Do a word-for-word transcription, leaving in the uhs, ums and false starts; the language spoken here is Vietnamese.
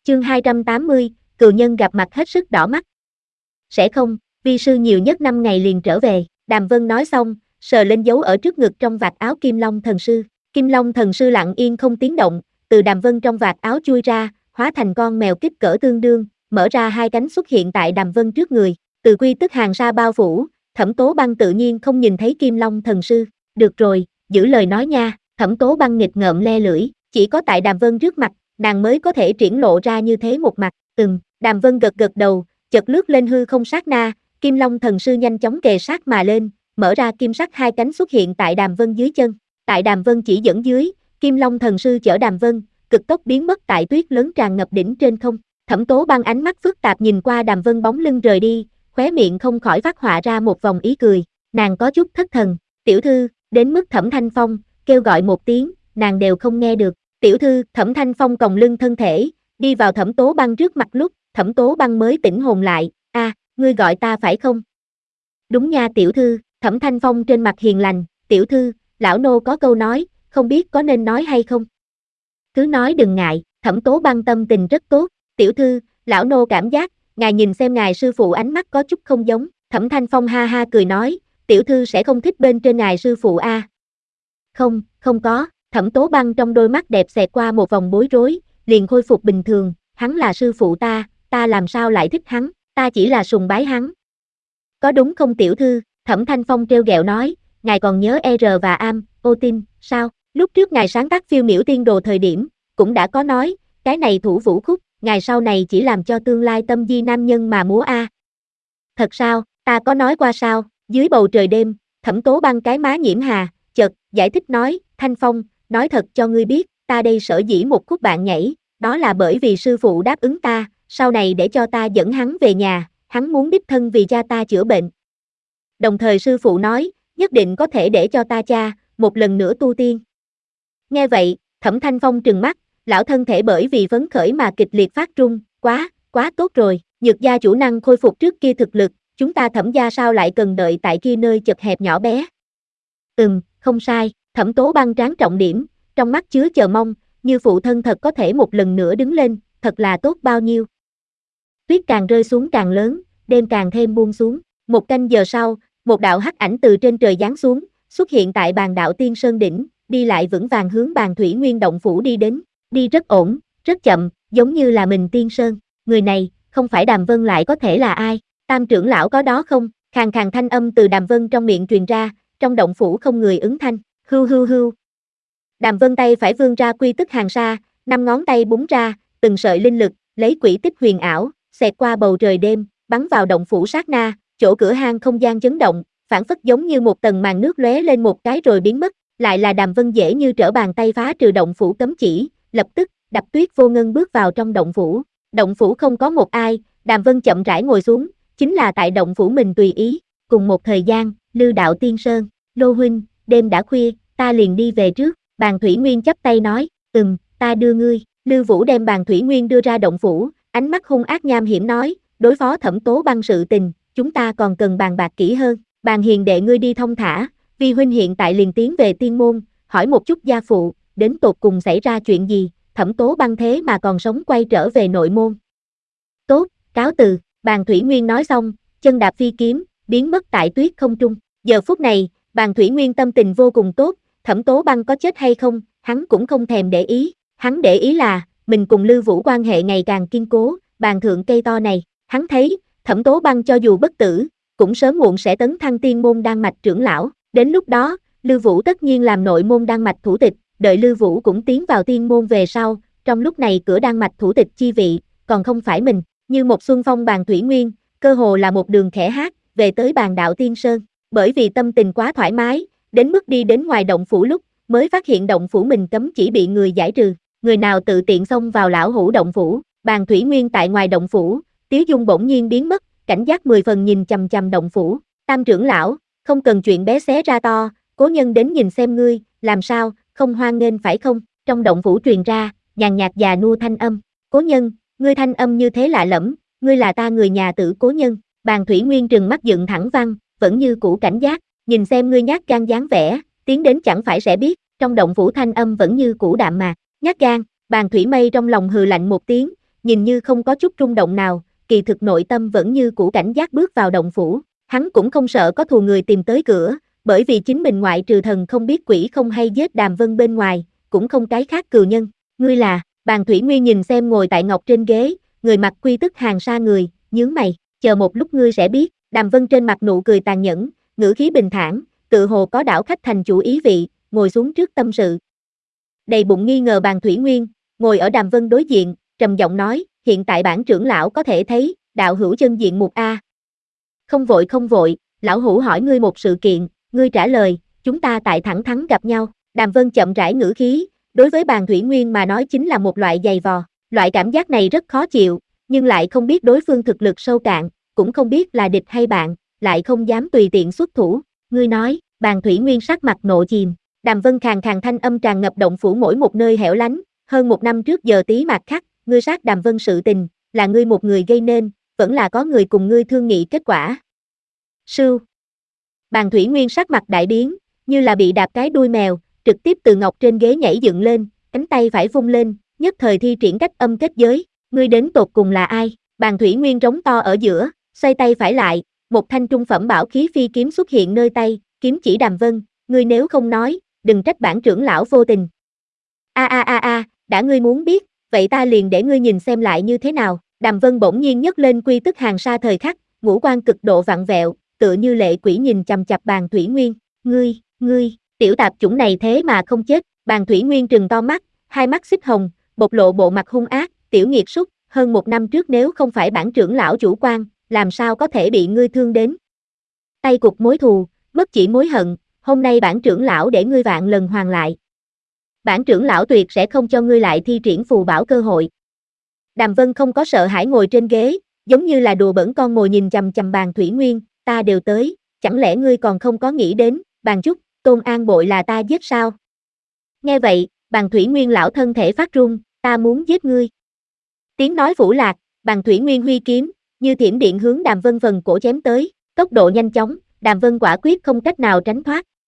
Chương hai trăm tám mươi, cừu nhân gặp mặt hết sức đỏ mắt. Sẽ không, vi sư nhiều nhất năm ngày liền trở về, Đàm Vân nói xong, sờ lên dấu ở trước ngực trong vạt áo Kim Long thần sư. Kim Long thần sư lặng yên không tiếng động, từ Đàm Vân trong vạt áo chui ra, hóa thành con mèo kích cỡ tương đương, mở ra hai cánh xuất hiện tại Đàm Vân trước người, từ quy tức hàng sa bao phủ, Thẩm Tố Băng tự nhiên không nhìn thấy Kim Long thần sư. Được rồi, giữ lời nói nha, Thẩm Tố Băng nghịch ngợm le lưỡi, chỉ có tại Đàm Vân trước mặt, nàng mới có thể triển lộ ra như thế một mặt. Ừm, Đàm Vân gật gật đầu, chợt lướt lên hư không sát na, Kim Long thần sư nhanh chóng kề sát mà lên, mở ra kim sắc hai cánh xuất hiện tại Đàm Vân dưới chân. Tại Đàm Vân chỉ dẫn dưới, Kim Long thần sư chở Đàm Vân, cực tốc biến mất tại tuyết lớn tràn ngập đỉnh trên không. Thẩm Tố Băng ánh mắt phức tạp nhìn qua Đàm Vân bóng lưng rời đi, khóe miệng không khỏi phát họa ra một vòng ý cười, nàng có chút thất thần, tiểu thư, đến mức Thẩm Thanh Phong, kêu gọi một tiếng, nàng đều không nghe được. Tiểu thư, Thẩm Thanh Phong còng lưng thân thể, đi vào Thẩm Tố Băng trước mặt lúc, Thẩm Tố Băng mới tỉnh hồn lại, a, à, ngươi gọi ta phải không? Đúng nha tiểu thư, Thẩm Thanh Phong trên mặt hiền lành, tiểu thư, lão nô có câu nói, không biết có nên nói hay không? Cứ nói đừng ngại, Thẩm Tố Băng tâm tình rất tốt, tiểu thư, lão nô cảm giác, ngài nhìn xem ngài sư phụ ánh mắt có chút không giống, Thẩm Thanh Phong ha ha cười nói, tiểu thư sẽ không thích bên trên ngài sư phụ a? À? Không, không có. Thẩm Tố Băng trong đôi mắt đẹp xẹt qua một vòng bối rối, liền khôi phục bình thường, hắn là sư phụ ta, ta làm sao lại thích hắn, ta chỉ là sùng bái hắn. Có đúng không tiểu thư? Thẩm Thanh Phong trêu ghẹo nói, ngài còn nhớ E R và Am, ô tin, sao? Lúc trước ngài sáng tác phiêu miểu tiên đồ thời điểm, cũng đã có nói, cái này thủ vũ khúc, ngài sau này chỉ làm cho tương lai tâm di nam nhân mà múa a. À. Thật sao, ta có nói qua sao? Dưới bầu trời đêm, Thẩm Tố Băng cái má nhiễm hà, chợt, giải thích nói, Thanh Phong, nói thật cho ngươi biết, ta đây sở dĩ một khúc bạn nhảy, đó là bởi vì sư phụ đáp ứng ta, sau này để cho ta dẫn hắn về nhà, hắn muốn đích thân vì cha ta chữa bệnh. Đồng thời sư phụ nói, nhất định có thể để cho ta cha, một lần nữa tu tiên. Nghe vậy, Thẩm Thanh Phong trừng mắt, lão thân thể bởi vì phấn khởi mà kịch liệt phát trung, quá, quá tốt rồi, Nhược gia chủ năng khôi phục trước kia thực lực, chúng ta Thẩm gia sao lại cần đợi tại kia nơi chật hẹp nhỏ bé. Ừm, không sai. Thẩm Tố Băng tráng trọng điểm, trong mắt chứa chờ mong, như phụ thân thật có thể một lần nữa đứng lên, thật là tốt bao nhiêu. Tuyết càng rơi xuống càng lớn, đêm càng thêm buông xuống. Một canh giờ sau, một đạo hắc ảnh từ trên trời giáng xuống, xuất hiện tại Bàn Đạo Tiên Sơn đỉnh, đi lại vững vàng hướng Bàn Thủy Nguyên động phủ đi đến, đi rất ổn, rất chậm, giống như là mình Tiên Sơn. Người này, không phải Đàm Vân lại có thể là ai? Tam trưởng lão có đó không? Khàn khàn thanh âm từ Đàm Vân trong miệng truyền ra, trong động phủ không người ứng thanh. Hưu hưu hưu. Đàm Vân tay phải vươn ra quy tức hàng sa, năm ngón tay búng ra, từng sợi linh lực, lấy quỷ tích huyền ảo, xẹt qua bầu trời đêm, bắn vào động phủ sát na, chỗ cửa hang không gian chấn động, phản phất giống như một tầng màn nước lóe lên một cái rồi biến mất, lại là Đàm Vân dễ như trở bàn tay phá trừ động phủ cấm chỉ, lập tức, Đập Tuyết Vô Ngân bước vào trong động phủ. Động phủ không có một ai, Đàm Vân chậm rãi ngồi xuống, chính là tại động phủ mình tùy ý. Cùng một thời gian, Lư Đạo Tiên Sơn, Lô huynh, đêm đã khuya, ta liền đi về trước. Bàn Thủy Nguyên chắp tay nói, ừm, ta đưa ngươi. Lư Vũ đem Bàn Thủy Nguyên đưa ra động phủ, ánh mắt hung ác nham hiểm nói, đối phó Thẩm Tố Băng sự tình, chúng ta còn cần bàn bạc kỹ hơn. Bàn hiền đệ ngươi đi thông thả, vi huynh hiện tại liền tiến về tiên môn, hỏi một chút gia phụ, đến tột cùng xảy ra chuyện gì, Thẩm Tố Băng thế mà còn sống quay trở về nội môn. Tốt, cáo từ. Bàn Thủy Nguyên nói xong, chân đạp phi kiếm, biến mất tại tuyết không trung. Giờ phút này, Bàn Thủy Nguyên tâm tình vô cùng tốt, Thẩm Tố Băng có chết hay không, hắn cũng không thèm để ý, hắn để ý là, mình cùng Lư Vũ quan hệ ngày càng kiên cố, bàn thượng cây to này, hắn thấy, Thẩm Tố Băng cho dù bất tử, cũng sớm muộn sẽ tấn thăng tiên môn đan mạch trưởng lão, đến lúc đó, Lư Vũ tất nhiên làm nội môn đan mạch thủ tịch, đợi Lư Vũ cũng tiến vào tiên môn về sau, trong lúc này cửa đan mạch thủ tịch chi vị, còn không phải mình, như một xuân phong Bàn Thủy Nguyên, cơ hồ là một đường khẽ hát, về tới Bàn Đạo Tiên Sơn, bởi vì tâm tình quá thoải mái, đến mức đi đến ngoài động phủ lúc, mới phát hiện động phủ mình cấm chỉ bị người giải trừ, người nào tự tiện xông vào lão hủ động phủ. Bàn Thủy Nguyên tại ngoài động phủ, Tiếu Dung bỗng nhiên biến mất, cảnh giác mười phần nhìn chằm chằm động phủ. Tam trưởng lão, không cần chuyện bé xé ra to, cố nhân đến nhìn xem ngươi, làm sao, không hoan nghênh phải không? Trong động phủ truyền ra, nhàn nhạt già nua thanh âm. Cố nhân, ngươi thanh âm như thế lạ lẫm, ngươi là ta người nhà tử Cố nhân. Bàn Thủy Nguyên trừng mắt dựng thẳng văn, vẫn như cũ cảnh giác, nhìn xem ngươi nhát gan dáng vẻ, tiến đến chẳng phải sẽ biết. Trong động phủ thanh âm vẫn như cũ đạm mạc, nhát gan. Bàn Thủy Mây trong lòng hừ lạnh một tiếng, nhìn như không có chút rung động nào, kỳ thực nội tâm vẫn như cũ cảnh giác bước vào động phủ. Hắn cũng không sợ có thù người tìm tới cửa, bởi vì chính mình ngoại trừ thần không biết quỷ không hay giết Đàm Vân bên ngoài, cũng không cái khác cừu nhân. Ngươi là, Bàn Thủy Nguyên nhìn xem ngồi tại ngọc trên ghế, người mặc quy tức hàng sa người, nhướng mày, chờ một lúc ngươi sẽ biết. Đàm Vân trên mặt nụ cười tàn nhẫn, ngữ khí bình thản, tự hồ có đảo khách thành chủ ý vị, ngồi xuống trước tâm sự. Đầy bụng nghi ngờ Bàn Thủy Nguyên, ngồi ở Đàm Vân đối diện, trầm giọng nói, hiện tại bản trưởng lão có thể thấy, đạo hữu chân diện mục A. Không vội không vội, lão hữu hỏi ngươi một sự kiện, ngươi trả lời, chúng ta tại thẳng thắn gặp nhau. Đàm Vân chậm rãi ngữ khí, đối với Bàn Thủy Nguyên mà nói chính là một loại giày vò, loại cảm giác này rất khó chịu, nhưng lại không biết đối phương thực lực sâu cạn, cũng không biết là địch hay bạn, lại không dám tùy tiện xuất thủ. Ngươi nói, Bàn Thủy Nguyên sắc mặt nộ chìm. Đàm Vân khàn khàn thanh âm tràn ngập động phủ mỗi một nơi hẻo lánh, hơn một năm trước giờ tí mạt khắc, ngươi sát Đàm Vân sự tình, là ngươi một người gây nên, vẫn là có người cùng ngươi thương nghị kết quả. Sưu. Bàn Thủy Nguyên sắc mặt đại biến, như là bị đạp cái đuôi mèo, trực tiếp từ ngọc trên ghế nhảy dựng lên, cánh tay phải vung lên, nhất thời thi triển cách âm kết giới, ngươi đến tột cùng là ai? Bàn Thủy Nguyên rống to ở giữa, xoay tay phải lại, một thanh trung phẩm bảo khí phi kiếm xuất hiện nơi tay, kiếm chỉ Đàm Vân, ngươi nếu không nói, đừng trách bản trưởng lão vô tình. A a a a, đã ngươi muốn biết, vậy ta liền để ngươi nhìn xem lại như thế nào. Đàm Vân bỗng nhiên nhấc lên quy tức hàng sa thời khắc, ngũ quan cực độ vặn vẹo, tựa như lệ quỷ nhìn chằm chằm Bàn Thủy Nguyên, ngươi, ngươi, tiểu tạp chủng này thế mà không chết. Bàn Thủy Nguyên trừng to mắt, hai mắt xích hồng, bộc lộ bộ mặt hung ác, tiểu nghiệt súc, hơn một năm trước nếu không phải bản trưởng lão chủ quan, làm sao có thể bị ngươi thương đến. Tay cục mối thù, mất chỉ mối hận, hôm nay bản trưởng lão để ngươi vạn lần hoàn lại. Bản trưởng lão tuyệt sẽ không cho ngươi lại thi triển phù bảo cơ hội. Đàm Vân không có sợ hãi ngồi trên ghế, giống như là đùa bỡn con mồi nhìn chằm chằm Bàn Thủy Nguyên, ta đều tới, chẳng lẽ ngươi còn không có nghĩ đến, Bàn Trúc, Tôn An Bội là ta giết sao? Nghe vậy, Bàn Thủy Nguyên lão thân thể phát run, ta muốn giết ngươi. Tiếng nói vũ lạc, Bàn Thủy Nguyên huy kiếm, như thiểm điện hướng Đàm Vân vần cổ chém tới, tốc độ nhanh chóng, Đàm Vân quả quyết không cách nào tránh thoát,